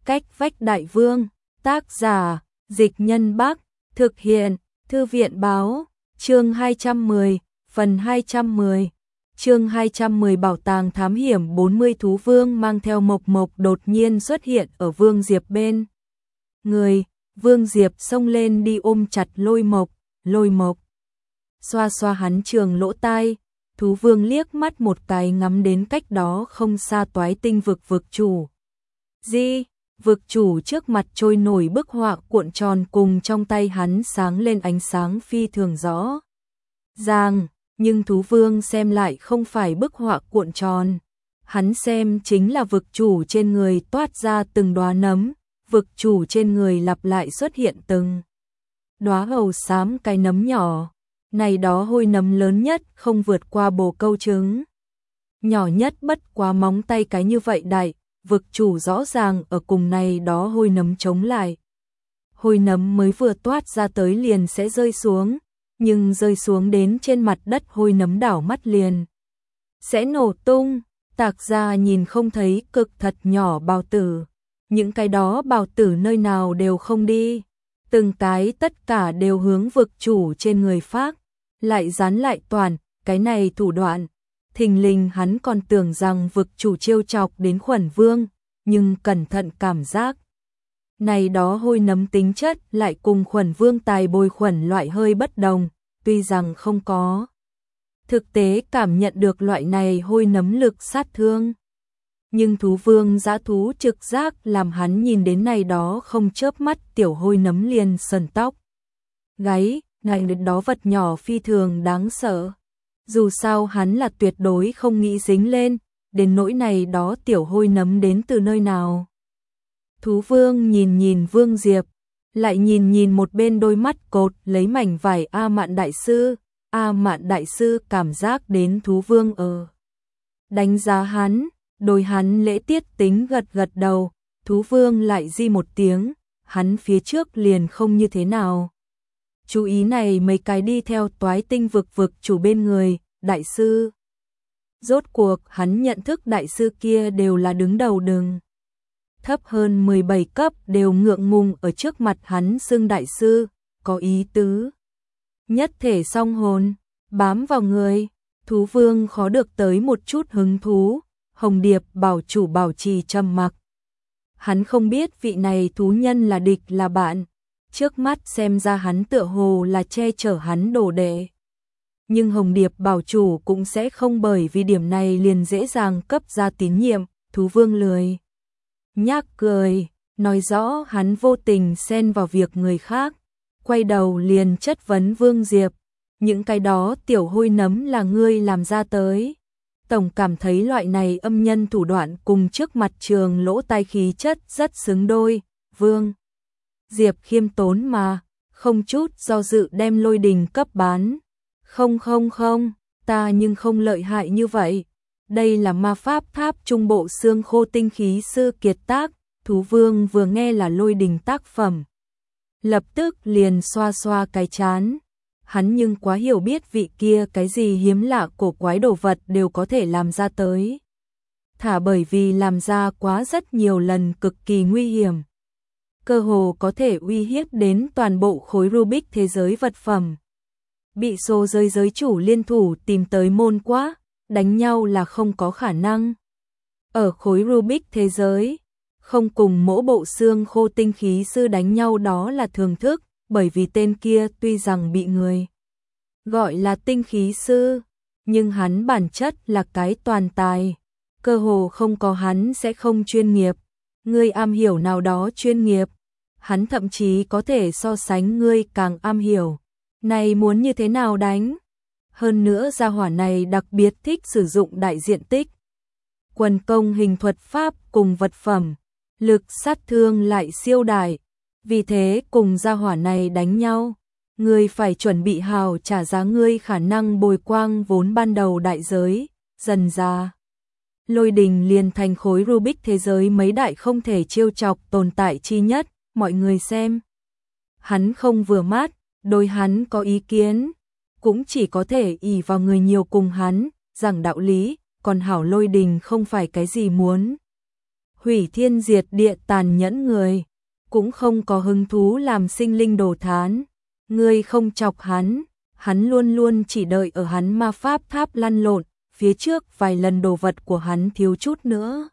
Cách vách đại vương, tác giả, Dịch Nhân Bắc, thực hiện, Thư viện báo, chương 210, phần 210. Chương 210 Bảo tàng thám hiểm 40 Thú Vương mang theo Mộc Mộc đột nhiên xuất hiện ở Vương Diệp bên người, Vương Diệp xông lên đi ôm chặt Lôi Mộc. Xoa xoa hắn trường lỗ tai, Thú Vương liếc mắt một cái ngắm đến cách đó không xa Toái Tinh vực chủ. Vực chủ trước mặt trôi nổi bức họa cuộn tròn cùng trong tay hắn sáng lên ánh sáng phi thường rõ ràng, nhưng Thú Vương xem lại không phải bức họa cuộn tròn. Hắn xem chính là vực chủ trên người toát ra từng đóa nấm, vực chủ trên người lặp lại xuất hiện từng đóa hầu xám cái nấm nhỏ. Này đó hôi nấm lớn nhất không vượt qua bồ câu trứng. Nhỏ nhất bất quá móng tay cái như vậy đại, vực chủ rõ ràng ở cùng này đó hôi nấm chống lại. Hôi nấm mới vừa toát ra tới liền sẽ rơi xuống, nhưng rơi xuống đến trên mặt đất hôi nấm đảo mắt liền sẽ nổ tung. Tạc ra nhìn không thấy cực thật nhỏ bào tử, những cái đó bào tử nơi nào đều không đi, từng cái tất cả đều hướng vực chủ trên người phát, lại dán lại toàn, cái này thủ đoạn. Thình lình hắn còn tưởng rằng vực chủ trêu chọc đến Khuẩn Vương, nhưng cẩn thận cảm giác. Này đó hôi nấm tính chất lại cùng Khuẩn Vương tài bồi khuẩn loại hơi bất đồng, tuy rằng không có thực tế cảm nhận được loại này hôi nấm lực sát thương. Nhưng Thú Vương dã thú trực giác làm hắn nhìn đến này đó không chớp mắt tiểu hôi nấm liền sờn tóc gáy, này đó vật nhỏ phi thường đáng sợ. Dù sao hắn là tuyệt đối không nghĩ dính lên, đến nỗi này đó tiểu hôi nấm đến từ nơi nào. Thú Vương nhìn Vương Diệp, lại nhìn một bên đôi mắt cột lấy mảnh vải A Mạn Đại Sư. A Mạn Đại Sư cảm giác đến Thú Vương đánh giá hắn, đôi hắn lễ tiết tính gật đầu. Thú Vương lại di một tiếng, hắn phía trước liền không như thế nào chú ý này mấy cái đi theo Toái Tinh vực chủ bên người, đại sư. Rốt cuộc hắn nhận thức đại sư kia đều là đứng đầu đường. Thấp hơn 17 cấp đều ngượng ngùng ở trước mặt hắn xưng đại sư, có ý tứ. Nhất thể song hồn, bám vào người, Thú Vương khó được tới một chút hứng thú. Hồng Điệp bảo chủ bảo trì trầm mặc. Hắn không biết vị này thú nhân là địch là bạn. Trước mắt xem ra hắn tựa hồ là che chở hắn đồ đệ. Nhưng Hồng Điệp bảo chủ cũng sẽ không bởi vì điểm này liền dễ dàng cấp ra tín nhiệm. Thú Vương lười nhác cười, nói rõ hắn vô tình xen vào việc người khác. Quay đầu liền chất vấn Vương Diệp, những cái đó tiểu hôi nấm là ngươi làm ra tới. Tổng cảm thấy loại này âm nhân thủ đoạn cùng trước mặt trường lỗ tai khí chất rất xứng đôi. Vương Diệp khiêm tốn mà, không chút do dự đem Lôi Đình cấp bán. Không, ta nhưng không lợi hại như vậy. Đây là ma pháp tháp trung bộ xương khô tinh khí sư kiệt tác. Thú Vương vừa nghe là Lôi Đình tác phẩm, lập tức liền xoa xoa cái chán. Hắn nhưng quá hiểu biết vị kia cái gì hiếm lạ cổ quái đồ vật đều có thể làm ra tới. Thả bởi vì làm ra quá rất nhiều lần cực kỳ nguy hiểm. Cơ hồ có thể uy hiếp đến toàn bộ khối Rubik thế giới vật phẩm. Bị số giới chủ liên thủ tìm tới môn quá, đánh nhau là không có khả năng. Ở khối Rubik thế giới, không cùng mỗi bộ xương khô tinh khí sư đánh nhau đó là thường thức, bởi vì tên kia tuy rằng bị người gọi là tinh khí sư, nhưng hắn bản chất là cái toàn tài. Cơ hồ không có hắn sẽ không chuyên nghiệp. Ngươi am hiểu nào đó chuyên nghiệp, hắn thậm chí có thể so sánh ngươi càng am hiểu. Này muốn như thế nào đánh? Hơn nữa gia hỏa này đặc biệt thích sử dụng đại diện tích quần công hình thuật pháp cùng vật phẩm, lực sát thương lại siêu đại. Vì thế cùng gia hỏa này đánh nhau, ngươi phải chuẩn bị hào trả giá ngươi khả năng bồi quang vốn ban đầu đại giới. Dần ra, Lôi Đình liền thành khối Rubik thế giới mấy đại không thể trêu chọc tồn tại chi nhất. Mọi người xem, hắn không vừa mắt, đối hắn có ý kiến, cũng chỉ có thể ỷ vào người nhiều cùng hắn, giảng đạo lý, còn hảo Lôi Đình không phải cái gì muốn hủy thiên diệt địa tàn nhẫn người, cũng không có hứng thú làm sinh linh đồ thán. Ngươi không chọc hắn luôn luôn chỉ đợi ở hắn ma pháp tháp lăn lộn, phía trước vài lần đồ vật của hắn thiếu chút nữa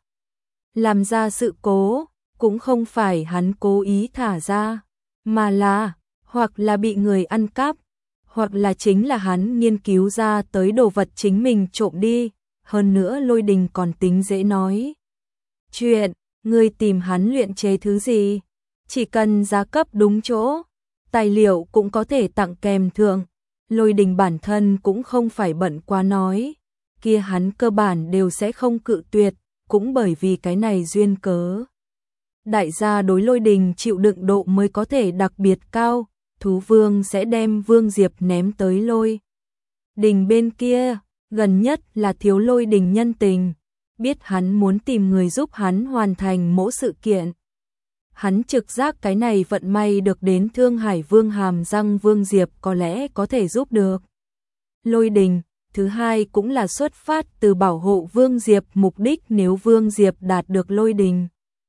làm ra sự cố, cũng không phải hắn cố ý thả ra, mà là hoặc là bị người ăn cắp, hoặc là chính là hắn nghiên cứu ra tới đồ vật chính mình trộm đi. Hơn nữa Lôi Đình còn tính dễ nói chuyện, ngươi tìm hắn luyện chế thứ gì, chỉ cần giá cấp đúng chỗ, tài liệu cũng có thể tặng kèm thượng. Lôi Đình bản thân cũng không phải bận quá nói, kia hắn cơ bản đều sẽ không cự tuyệt, cũng bởi vì cái này duyên cớ. Đại gia đối Lôi Đình chịu đựng độ mới có thể đặc biệt cao, thú vương sẽ đem Vương Diệp ném tới Lôi Đình bên kia, gần nhất là thiếu Lôi Đình nhân tình, biết hắn muốn tìm người giúp hắn hoàn thành mỗi sự kiện. Hắn trực giác cái này vận may được đến Thương Hải Vương hàm răng Vương Diệp có lẽ có thể giúp được Lôi Đình. Thứ hai cũng là xuất phát từ bảo hộ Vương Diệp, mục đích nếu Vương Diệp đạt được Lôi Đình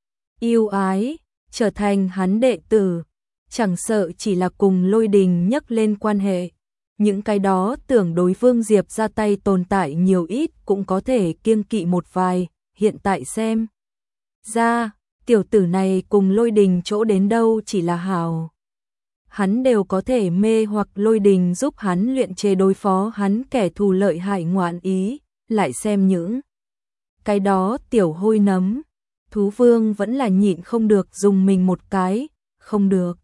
yêu ái, trở thành hắn đệ tử, chẳng sợ chỉ là cùng Lôi Đình nhắc lên quan hệ. Những cái đó tưởng đối Vương Diệp ra tay tồn tại nhiều ít cũng có thể kiêng kỵ một vài, hiện tại xem ra, tiểu tử này cùng Lôi Đình chỗ đến đâu chỉ là hảo. Hắn đều có thể mê hoặc Lôi Đình giúp hắn luyện chế đối phó hắn kẻ thù lợi hại ngoạn ý, lại xem những cái đó tiểu hôi nấm. Thú vương vẫn là nhịn không được dùng mình một cái, không được.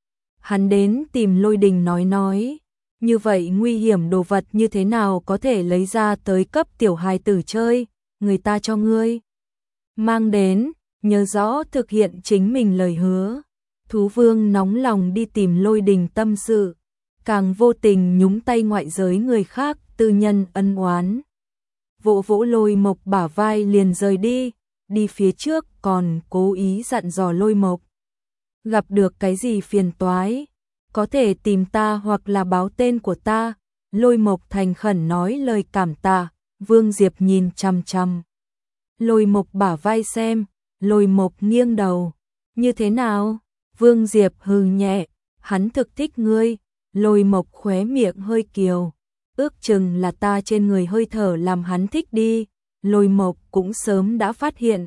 Hắn đến tìm Lôi Đình nói, như vậy nguy hiểm đồ vật như thế nào có thể lấy ra tới cấp tiểu hài tử chơi, người ta cho ngươi mang đến, nhớ rõ thực hiện chính mình lời hứa. Thú vương nóng lòng đi tìm Lôi Đình tâm sự, càng vô tình nhúng tay ngoại giới người khác tư nhân ân oán. Vỗ vỗ Lôi Mộc bả vai liền rời đi, đi phía trước còn cố ý dặn dò Lôi Mộc. Gặp được cái gì phiền toái, có thể tìm ta hoặc là báo tên của ta. Lôi Mộc thành khẩn nói lời cảm tạ. Vương Diệp nhìn chằm chằm Lôi Mộc bả vai xem, Lôi Mộc nghiêng đầu. Như thế nào? Vương Diệp hừ nhẹ, hắn thực thích ngươi. Lôi Mộc khóe miệng hơi kiều, ước chừng là ta trên người hơi thở làm hắn thích đi. Lôi Mộc cũng sớm đã phát hiện,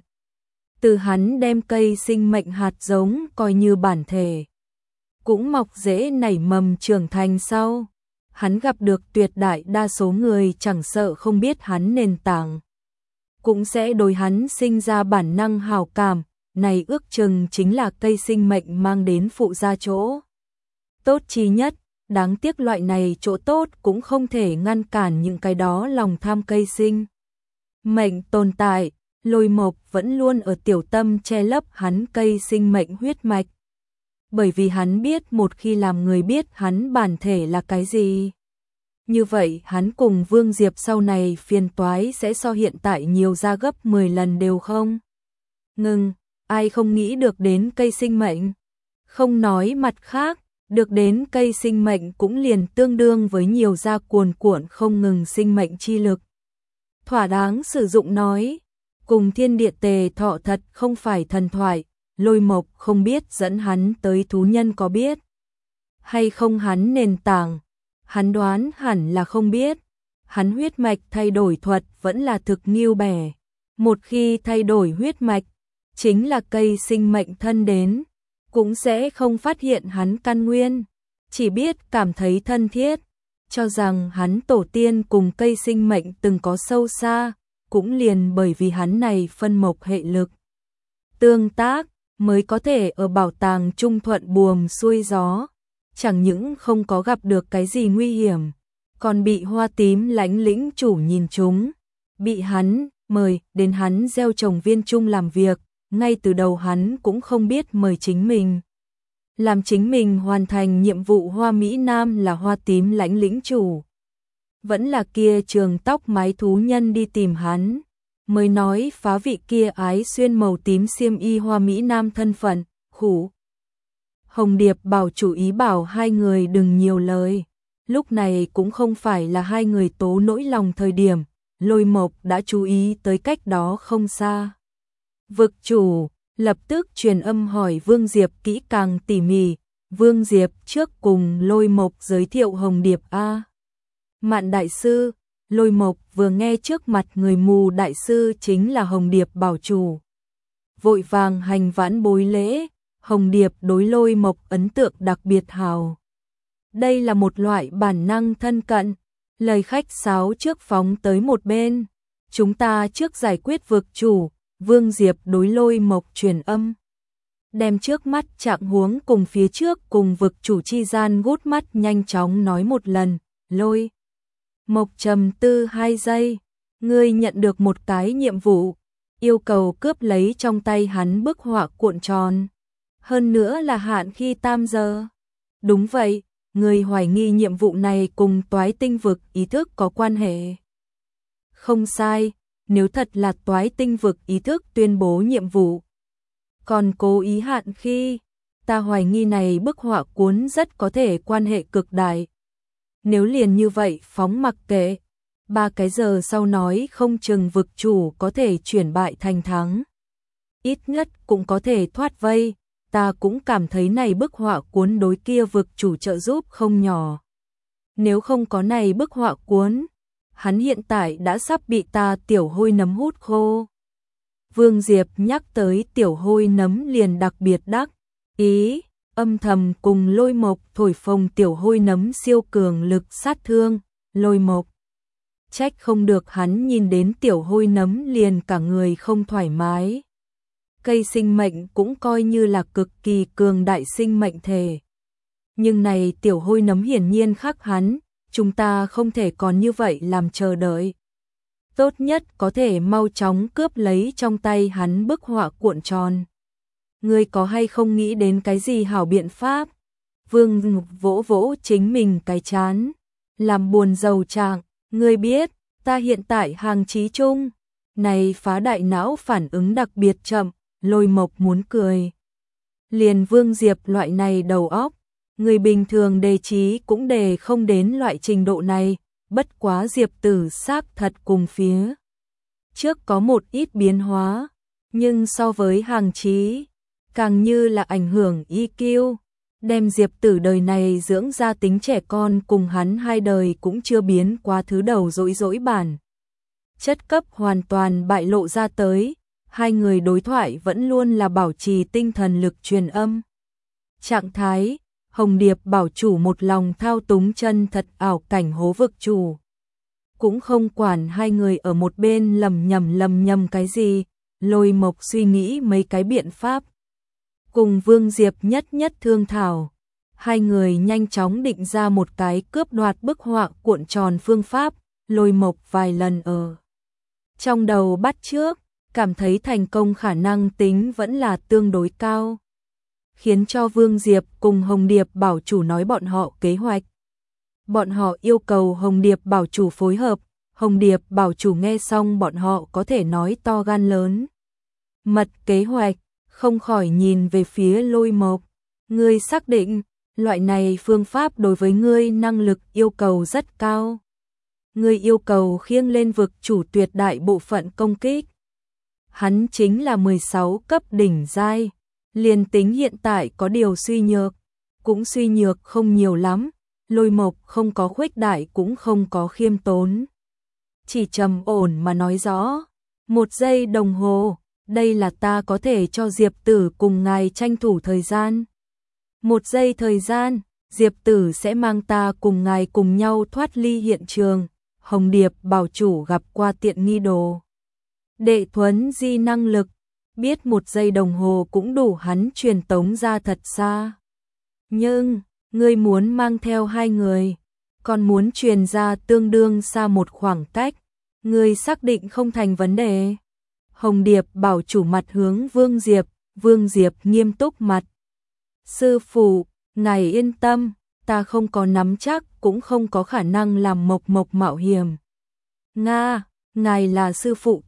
từ hắn đem cây sinh mệnh hạt giống coi như bản thể, cũng mọc rễ nảy mầm trưởng thành sau, hắn gặp được tuyệt đại đa số người chẳng sợ không biết hắn nền tảng, cũng sẽ đối hắn sinh ra bản năng hảo cảm. Này ước chừng chính là cây sinh mệnh mang đến phụ gia chỗ tốt chi nhất. Đáng tiếc loại này chỗ tốt cũng không thể ngăn cản những cái đó lòng tham cây sinh mệnh tồn tại. Lôi Mộc vẫn luôn ở tiểu tâm che lấp hắn cây sinh mệnh huyết mạch, bởi vì hắn biết một khi làm người biết hắn bản thể là cái gì, như vậy hắn cùng Vương Diệp sau này phiền toái sẽ so hiện tại nhiều ra gấp 10 lần đều không ngừng. Ai không nghĩ được đến cây sinh mệnh? Không nói mặt khác, được đến cây sinh mệnh cũng liền tương đương với nhiều ra cuồn cuộn không ngừng sinh mệnh chi lực. Thỏa đáng sử dụng nói, cùng thiên địa tề thọ thật không phải thần thoại. Lôi Mộc không biết dẫn hắn tới thú nhân có biết hay không hắn nền tảng, hắn đoán hẳn là không biết. Hắn huyết mạch thay đổi thuật vẫn là thực nghiêu bẻ, một khi thay đổi huyết mạch, chính là cây sinh mệnh thân đến, cũng sẽ không phát hiện hắn căn nguyên, chỉ biết cảm thấy thân thiết, cho rằng hắn tổ tiên cùng cây sinh mệnh từng có sâu xa, cũng liền bởi vì hắn này phân mộc hệ lực tương tác, mới có thể ở bảo tàng trung thuận buồm xuôi gió, chẳng những không có gặp được cái gì nguy hiểm, còn bị Hoa Tím lãnh lĩnh chủ nhìn trúng, bị hắn mời đến hắn gieo trồng viên trung làm việc. Ngay từ đầu hắn cũng không biết mời chính mình, làm chính mình hoàn thành nhiệm vụ. Hoa Mỹ Nam là Hoa Tím lãnh lĩnh chủ, vẫn là kia trường tóc mái thú nhân đi tìm hắn, mới nói phá vị kia ái xuyên màu tím xiêm y Hoa Mỹ Nam thân phận. Khủ Hồng Điệp bảo chủ ý bảo hai người đừng nhiều lời, lúc này cũng không phải là hai người tố nỗi lòng thời điểm. Lôi Mộc đã chú ý tới cách đó không xa Vực chủ lập tức truyền âm hỏi Vương Diệp kỹ càng tỉ mỉ. Vương Diệp trước cùng Lôi Mộc giới thiệu Hồng Điệp a. Mạn đại sư. Lôi Mộc vừa nghe trước mặt người mù đại sư chính là Hồng Điệp bảo chủ, vội vàng hành vãn bối lễ. Hồng Điệp đối Lôi Mộc ấn tượng đặc biệt hào. Đây là một loại bản năng thân cận, lời khách sáo trước phóng tới một bên. Chúng ta trước giải quyết vực chủ. Vương Diệp đối Lôi Mộc truyền âm, đem trước mắt trạng huống cùng phía trước cùng vực chủ chi gian gút mắt nhanh chóng nói một lần. Lôi Mộc trầm tư 2 giây, ngươi nhận được một cái nhiệm vụ, yêu cầu cướp lấy trong tay hắn bức họa cuộn tròn, hơn nữa là hạn khi 3 giờ. Đúng vậy, ngươi hoài nghi nhiệm vụ này cùng Toái Tinh vực ý thức có quan hệ. Không sai, nếu thật là Toái Tinh vực ý thức tuyên bố nhiệm vụ, còn cố ý hạn khi, ta hoài nghi này bức họa cuốn rất có thể quan hệ cực đại. Nếu liền như vậy phóng mặc kệ, 3 cái giờ sau nói không chừng vực chủ có thể chuyển bại thành thắng. Ít nhất cũng có thể thoát vây, ta cũng cảm thấy này bức họa cuốn đối kia vực chủ trợ giúp không nhỏ. Nếu không có này bức họa cuốn, hắn hiện tại đã sắp bị ta tiểu hôi nấm hút khô. Vương Diệp nhắc tới tiểu hôi nấm liền đặc biệt đắc ý, âm thầm cùng Lôi Mộc thổi phồng tiểu hôi nấm siêu cường lực sát thương. Lôi Mộc trách không được hắn nhìn đến tiểu hôi nấm liền cả người không thoải mái. Cây sinh mệnh cũng coi như là cực kỳ cường đại sinh mệnh thể. Nhưng này tiểu hôi nấm hiển nhiên khác hắn, chúng ta không thể còn như vậy làm chờ đợi. Tốt nhất có thể mau chóng cướp lấy trong tay hắn bức họa cuộn tròn. Ngươi có hay không nghĩ đến cái gì hảo biện pháp? Vương vỗ vỗ chính mình cái chán, làm buồn rầu trạng. Ngươi biết, ta hiện tại hàng chí chung, này phá đại não phản ứng đặc biệt chậm. Lôi Mộc muốn cười. Liền Vương Diệp loại này đầu óc, người bình thường đề trí cũng đề không đến loại trình độ này, bất quá Diệp Tử xác thật cùng phía trước có một ít biến hóa, nhưng so với hàng chí, càng như là ảnh hưởng EQ, đem Diệp Tử đời này dưỡng ra tính trẻ con cùng hắn 2 đời cũng chưa biến qua thứ đầu dỗi bản. Chất cấp hoàn toàn bại lộ ra tới, 2 người đối thoại vẫn luôn là bảo trì tinh thần lực truyền âm. Trạng thái, Hồng Điệp bảo chủ một lòng thao túng chân thật ảo cảnh hố vực chủ. Cũng không quản 2 người ở một bên lầm nhầm cái gì, Lôi Mộc suy nghĩ mấy cái biện pháp. Cùng Vương Diệp nhất thương thảo, 2 người nhanh chóng định ra một cái cướp đoạt bức họa cuộn tròn phương pháp. Lôi Mộc vài lần ở trong đầu bắt trước, cảm thấy thành công khả năng tính vẫn là tương đối cao, khiến cho Vương Diệp cùng Hồng Điệp bảo chủ nói bọn họ kế hoạch. Bọn họ yêu cầu Hồng Điệp bảo chủ phối hợp, Hồng Điệp bảo chủ nghe xong bọn họ có thể nói to gan lớn. Mật kế hoạch, không khỏi nhìn về phía Lôi Mộc. Ngươi xác định, loại này phương pháp đối với ngươi năng lực yêu cầu rất cao. Ngươi yêu cầu khiêng lên vực chủ tuyệt đại bộ phận công kích. Hắn chính là 16 cấp đỉnh giai, liền tính hiện tại có điều suy nhược, cũng suy nhược không nhiều lắm. Lôi Mộc không có khuếch đại cũng không có khiêm tốn, chỉ trầm ổn mà nói rõ. 1 giây đồng hồ, đây là ta có thể cho Diệp Tử cùng ngài tranh thủ thời gian. 1 giây thời gian, Diệp Tử sẽ mang ta cùng ngài cùng nhau thoát ly hiện trường. Hồng Điệp bảo chủ gặp qua tiện nghi đồ đệ thuấn di năng lực, biết 1 giây đồng hồ cũng đủ hắn truyền tống ra thật xa. Nhưng, ngươi muốn mang theo 2 người, còn muốn truyền ra tương đương xa một khoảng cách, ngươi xác định không thành vấn đề. Hồng Điệp bảo chủ mặt hướng Vương Diệp nghiêm túc mặt. Sư phụ, ngài yên tâm, ta không có nắm chắc cũng không có khả năng làm Mộc mạo hiểm. Nga, ngài là sư phụ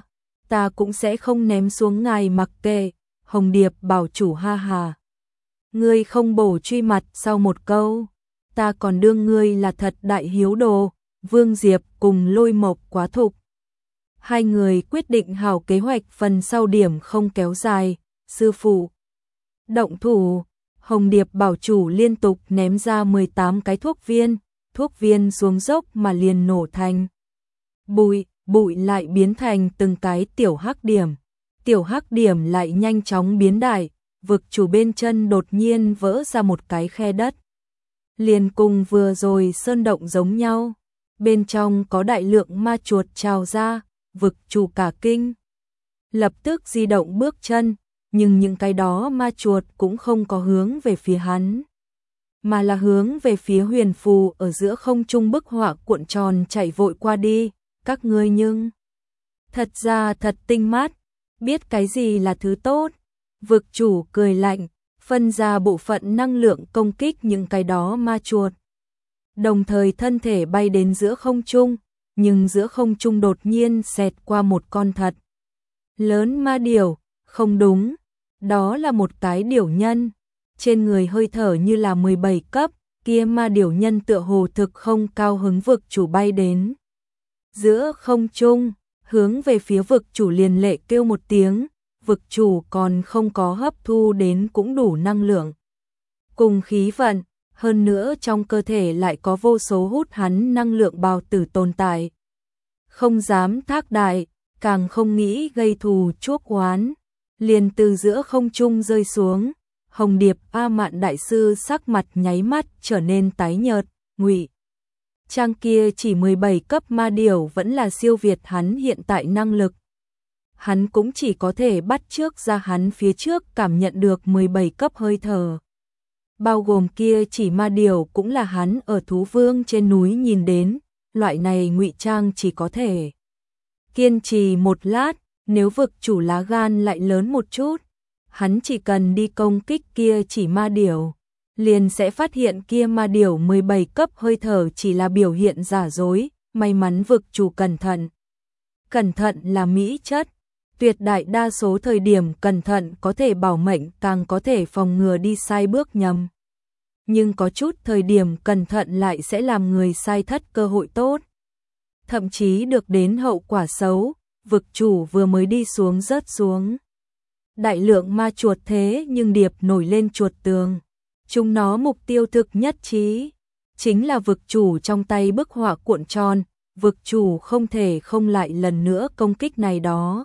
ta cũng sẽ không ném xuống ngài mặc kệ. Hồng Điệp bảo chủ ha hà. Ngươi không bổ truy mặt sau một câu, ta còn đương ngươi là thật đại hiếu đồ. Vương Diệp cùng Lôi Mộc quá thục. Hai người quyết định hảo kế hoạch phần sau điểm không kéo dài, sư phụ. Động thủ, Hồng Điệp bảo chủ liên tục ném ra 18 cái thuốc viên xuống dốc mà liền nổ thành. Bụi lại biến thành từng cái tiểu hắc điểm lại nhanh chóng biến đại, vực chủ bên chân đột nhiên vỡ ra một cái khe đất. Liền cùng vừa rồi sơn động giống nhau, bên trong có đại lượng ma chuột trào ra, vực chủ cả kinh. Lập tức di động bước chân, nhưng những cái đó ma chuột cũng không có hướng về phía hắn, mà là hướng về phía huyền phù ở giữa không trung bức họa cuộn tròn chạy vội qua đi. Các ngươi nhưng thật ra thật tinh mắt, biết cái gì là thứ tốt. Vực chủ cười lạnh, phân ra bộ phận năng lượng công kích những cái đó ma chuột. Đồng thời thân thể bay đến giữa không trung, nhưng giữa không trung đột nhiên xẹt qua một con thật lớn ma điểu. Không đúng, đó là một cái điểu nhân, trên người hơi thở như là 17 cấp, kia ma điểu nhân tựa hồ thực không cao hứng vực chủ bay đến giữa không trung, hướng về phía vực chủ liền lệ kêu một tiếng, vực chủ còn không có hấp thu đến cũng đủ năng lượng cùng khí vận, hơn nữa trong cơ thể lại có vô số hút hắn năng lượng bào tử tồn tại. Không dám thác đại, càng không nghĩ gây thù chuốc oán, liền từ giữa không trung rơi xuống. Hồng Điệp A Mạn đại sư sắc mặt nháy mắt trở nên tái nhợt, ngụy trang kia chỉ 17 cấp ma điểu vẫn là siêu việt hắn hiện tại năng lực. Hắn cũng chỉ có thể bắt chước ra hắn phía trước cảm nhận được 17 cấp hơi thở. Bao gồm kia chỉ ma điểu cũng là hắn ở thú vương trên núi nhìn đến, loại này ngụy trang chỉ có thể kiên trì một lát, nếu vực chủ lá gan lại lớn một chút, hắn chỉ cần đi công kích kia chỉ ma điểu, liền sẽ phát hiện kia ma điểu 17 cấp hơi thở chỉ là biểu hiện giả dối, may mắn vực chủ cẩn thận. Cẩn thận là mỹ chất, tuyệt đại đa số thời điểm cẩn thận có thể bảo mệnh, càng có thể phòng ngừa đi sai bước nhầm. Nhưng có chút thời điểm cẩn thận lại sẽ làm người sai thất cơ hội tốt, thậm chí được đến hậu quả xấu. Vực chủ vừa mới đi xuống rớt xuống đại lượng ma chuột, thế nhưng điệp nổi lên chuột tường. Chúng nó mục tiêu thực nhất trí, chính là vực chủ trong tay bức họa cuộn tròn. Vực chủ không thể không lại lần nữa công kích này đó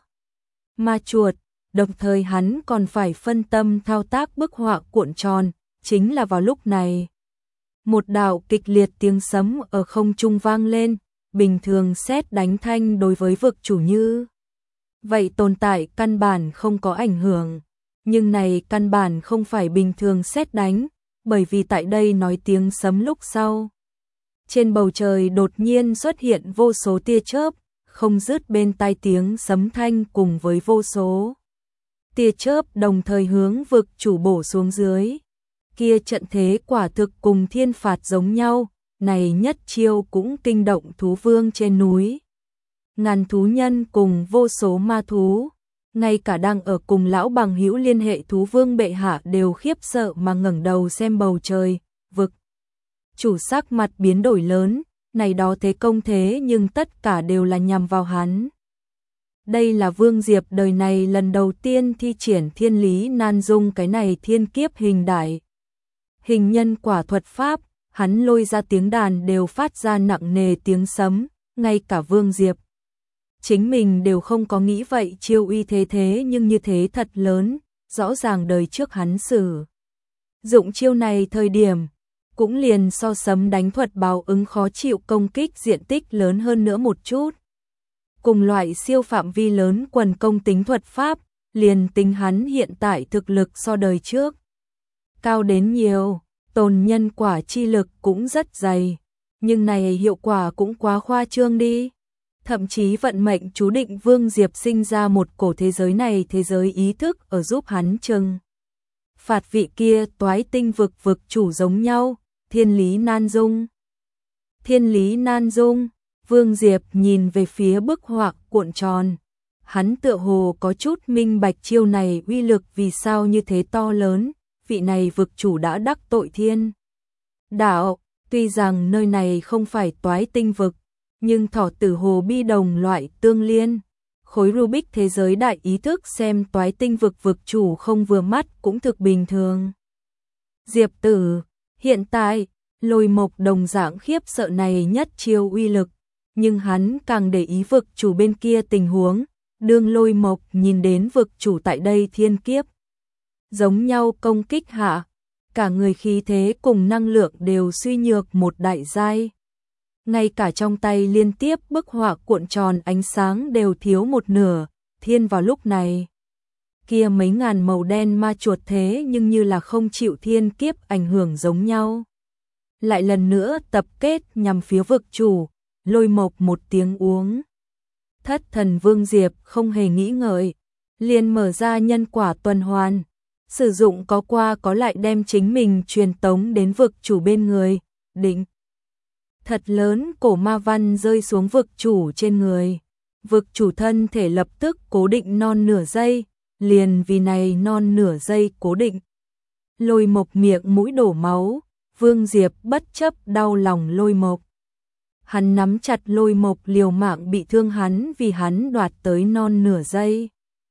ma chuột, đồng thời hắn còn phải phân tâm thao tác bức họa cuộn tròn. Chính là vào lúc này, một đạo kịch liệt tiếng sấm ở không trung vang lên, bình thường sét đánh thanh đối với vực chủ như vậy tồn tại căn bản không có ảnh hưởng, nhưng này căn bản không phải bình thường sét đánh, bởi vì tại đây nói tiếng sấm lúc sau, trên bầu trời đột nhiên xuất hiện vô số tia chớp, không dứt bên tai tiếng sấm thanh cùng với vô số tia chớp đồng thời hướng vực chủ bổ xuống dưới. Kia trận thế quả thực cùng thiên phạt giống nhau, này nhất chiêu cũng kinh động thú vương trên núi. Ngàn thú nhân cùng vô số ma thú, ngay cả đang ở cùng lão bằng hữu liên hệ thú vương bệ hạ đều khiếp sợ mà ngẩng đầu xem bầu trời. Vực chủ sắc mặt biến đổi lớn, này đó thế công thế nhưng tất cả đều là nhằm vào hắn. Đây là Vương Diệp đời này lần đầu tiên thi triển thiên lý nan dung cái này thiên kiếp hình đại hình nhân quả thuật pháp, hắn lôi ra tiếng đàn đều phát ra nặng nề tiếng sấm, ngay cả Vương Diệp chính mình đều không có nghĩ vậy chiêu uy thế nhưng như thế thật lớn, rõ ràng đời trước hắn sử dụng chiêu này thời điểm, cũng liền so sấm đánh thuật báo ứng khó chịu công kích diện tích lớn hơn nữa một chút. Cùng loại siêu phạm vi lớn quần công tính thuật pháp, liền tính hắn hiện tại thực lực so đời trước cao đến nhiều, tồn nhân quả chi lực cũng rất dày, nhưng này hiệu quả cũng quá khoa trương đi. Thậm chí vận mệnh chú định Vương Diệp sinh ra một cổ thế giới này, thế giới ý thức ở giúp hắn trừng phạt vị kia toái tinh vực chủ giống nhau, thiên lý nan dung. Thiên lý nan dung, Vương Diệp nhìn về phía bức họa cuộn tròn, hắn tựa hồ có chút minh bạch chiêu này uy lực vì sao như thế to lớn. Vị này vực chủ đã đắc tội thiên đạo, tuy rằng nơi này không phải toái tinh vực, nhưng thỏ tử hồ bi đồng loại tương liên, khối Rubik thế giới đại ý thức xem toái tinh vực vực chủ không vừa mắt cũng thực bình thường. Diệp Tử, hiện tại, Lôi Mộc đồng dạng khiếp sợ này nhất chiêu uy lực, nhưng hắn càng để ý vực chủ bên kia tình huống, đương Lôi Mộc nhìn đến vực chủ tại đây thiên kiếp. Giống nhau công kích hạ, cả người khí thế cùng năng lượng đều suy nhược một đại giai. Ngay cả trong tay liên tiếp bức họa cuộn tròn ánh sáng đều thiếu một nửa, thiên vào lúc này. Kia mấy ngàn màu đen ma chuột thế nhưng như là không chịu thiên kiếp ảnh hưởng giống nhau. Lại lần nữa tập kết nhằm phía vực chủ, Lôi Mộc một tiếng uống. Thất thần Vương Diệp không hề nghĩ ngợi, liền mở ra nhân quả tuần hoàn, sử dụng có qua có lại đem chính mình truyền tống đến vực chủ bên người, định. Thật lớn cổ ma văn rơi xuống vực chủ trên người. Vực chủ thân thể lập tức cố định non nửa giây, liền vì này non nửa giây cố định. Lôi Mộc miệng mũi đổ máu, Vương Diệp bất chấp đau lòng Lôi Mộc. Hắn nắm chặt Lôi Mộc liều mạng bị thương hắn vì hắn đoạt tới non nửa giây.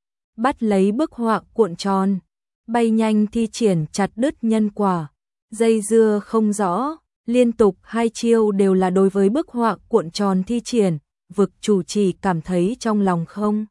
Bắt lấy bức họa cuộn tròn, bay nhanh thi triển chặt đứt nhân quả, dây dưa không rõ. Liên tục hai chiêu đều là đối với bức họa cuộn tròn thi triển, vực chủ chỉ cảm thấy trong lòng không.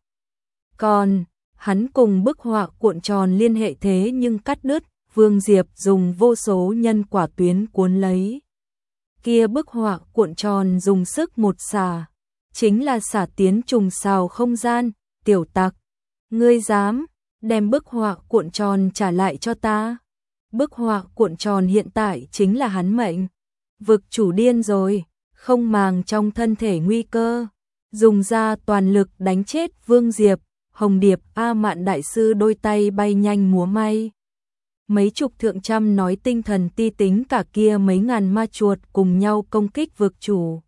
Còn, hắn cùng bức họa cuộn tròn liên hệ thế nhưng cắt đứt, Vương Diệp dùng vô số nhân quả tuyến cuốn lấy. Kia bức họa cuộn tròn dùng sức một xả, chính là xả tiến trùng xào không gian, tiểu tặc. Ngươi dám, đem bức họa cuộn tròn trả lại cho ta. Bức họa cuộn tròn hiện tại chính là hắn mệnh. Vực chủ điên rồi, không màng trong thân thể nguy cơ, dùng ra toàn lực đánh chết Vương Diệp. Hồng Điệp A Mạn đại sư đôi tay bay nhanh múa may. Mấy chục thượng trăm nói tinh thần ti tính cả kia mấy ngàn ma chuột cùng nhau công kích vực chủ.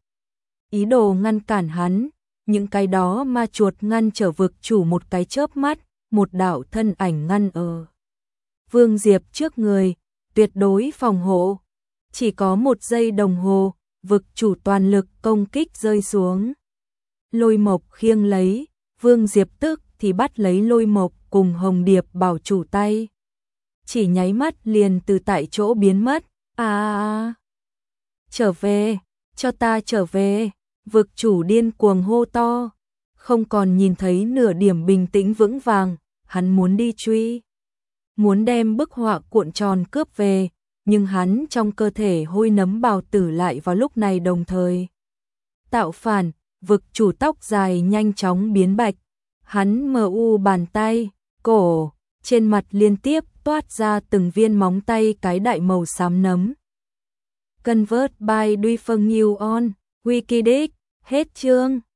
Ý đồ ngăn cản hắn, những cái đó ma chuột ngăn trở vực chủ một cái chớp mắt, một đạo thân ảnh ngăn ở Vương Diệp trước người, tuyệt đối phòng hộ. Chỉ có một giây đồng hồ, vực chủ toàn lực công kích rơi xuống. Lôi Mộc khiêng lấy, Vương Diệp tức thì bắt lấy Lôi Mộc cùng Hồng Điệp bảo chủ tay. Chỉ nháy mắt liền từ tại chỗ biến mất. Trở về, cho ta trở về. Vực chủ điên cuồng hô to, không còn nhìn thấy nửa điểm bình tĩnh vững vàng, hắn muốn đi truy. Muốn đem bức họa cuộn tròn cướp về, nhưng hắn trong cơ thể hôi nấm bào tử lại vào lúc này đồng thời tạo phản, vực chủ tóc dài nhanh chóng biến bạch. Hắn mờ u bàn tay, cổ, trên mặt liên tiếp toát ra từng viên móng tay cái đại màu xám nấm. Convert by Duy Phân New On, Wikidex, hết chương.